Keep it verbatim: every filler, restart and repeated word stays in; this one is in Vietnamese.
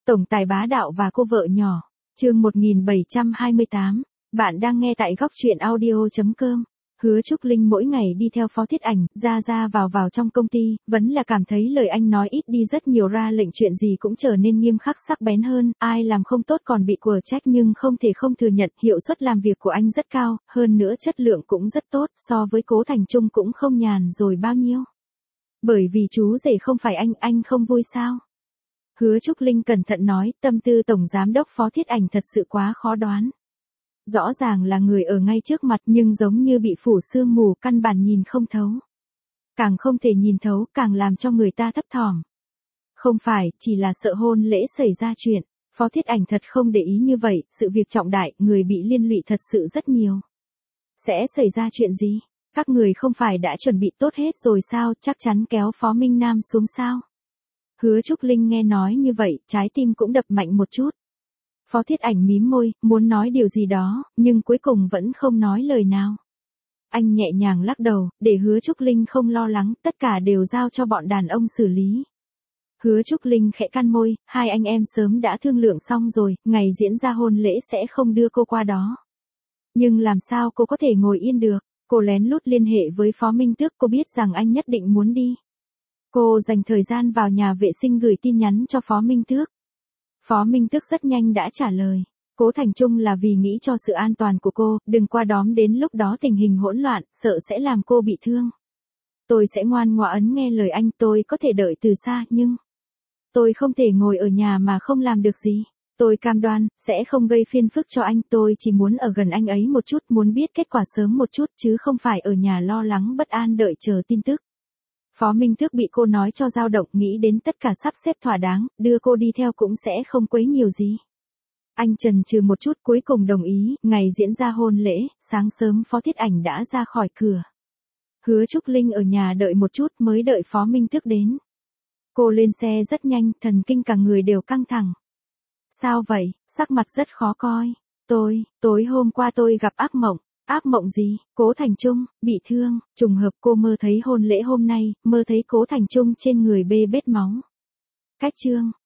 Tổng tài bá đạo và cô vợ nhỏ. Chương một nghìn bảy trăm hai mươi tám. Bạn đang nghe tại góc truyện audio chấm com. Hứa Trúc Linh mỗi ngày đi theo Phó Thiết Ảnh, ra ra vào vào trong công ty, vẫn là cảm thấy lời anh nói ít đi rất nhiều, ra lệnh chuyện gì cũng trở nên nghiêm khắc sắc bén hơn, ai làm không tốt còn bị quở trách, nhưng không thể không thừa nhận hiệu suất làm việc của anh rất cao, hơn nữa chất lượng cũng rất tốt, so với Cố Thành Trung cũng không nhàn rồi bao nhiêu. Bởi vì chú rể không phải anh, anh không vui sao? Hứa Trúc Linh cẩn thận nói, tâm tư Tổng Giám đốc Phó Thiết Ảnh thật sự quá khó đoán. Rõ ràng là người ở ngay trước mặt nhưng giống như bị phủ sương mù, căn bản nhìn không thấu. Càng không thể nhìn thấu, càng làm cho người ta thấp thỏm. Không phải, chỉ là sợ hôn lễ xảy ra chuyện. Phó Thiết Ảnh thật không để ý như vậy, sự việc trọng đại, người bị liên lụy thật sự rất nhiều. Sẽ xảy ra chuyện gì? Các người không phải đã chuẩn bị tốt hết rồi sao, chắc chắn kéo Phó Minh Nam xuống sao? Hứa Trúc Linh nghe nói như vậy, trái tim cũng đập mạnh một chút. Phó Thiết Ảnh mím môi, muốn nói điều gì đó, nhưng cuối cùng vẫn không nói lời nào. Anh nhẹ nhàng lắc đầu, để Hứa Trúc Linh không lo lắng, tất cả đều giao cho bọn đàn ông xử lý. Hứa Trúc Linh khẽ cắn môi, hai anh em sớm đã thương lượng xong rồi, ngày diễn ra hôn lễ sẽ không đưa cô qua đó. Nhưng làm sao cô có thể ngồi yên được, cô lén lút liên hệ với Phó Minh Tước, cô biết rằng anh nhất định muốn đi. Cô dành thời gian vào nhà vệ sinh gửi tin nhắn cho Phó Minh Tước. Phó Minh Tước rất nhanh đã trả lời. Cố Thành Trung là vì nghĩ cho sự an toàn của cô, đừng qua đóm đến lúc đó tình hình hỗn loạn, sợ sẽ làm cô bị thương. Tôi sẽ ngoan ngoãn nghe lời anh, tôi có thể đợi từ xa, nhưng tôi không thể ngồi ở nhà mà không làm được gì. Tôi cam đoan, sẽ không gây phiền phức cho anh, tôi chỉ muốn ở gần anh ấy một chút, muốn biết kết quả sớm một chút, chứ không phải ở nhà lo lắng bất an đợi chờ tin tức. Phó Minh Tước bị cô nói cho dao động, nghĩ đến tất cả sắp xếp thỏa đáng, đưa cô đi theo cũng sẽ không quấy nhiều gì. Anh chần chừ một chút cuối cùng đồng ý, ngày diễn ra hôn lễ, sáng sớm Phó Thiết Ảnh đã ra khỏi cửa. Hứa Trúc Linh ở nhà đợi một chút mới đợi Phó Minh Tước đến. Cô lên xe rất nhanh, thần kinh cả người đều căng thẳng. Sao vậy, sắc mặt rất khó coi. Tôi, tối hôm qua tôi gặp ác mộng. Ác mộng gì? Cố Thành Trung bị thương, trùng hợp cô mơ thấy hôn lễ hôm nay, mơ thấy Cố Thành Trung trên người bê bết máu. Cách chương,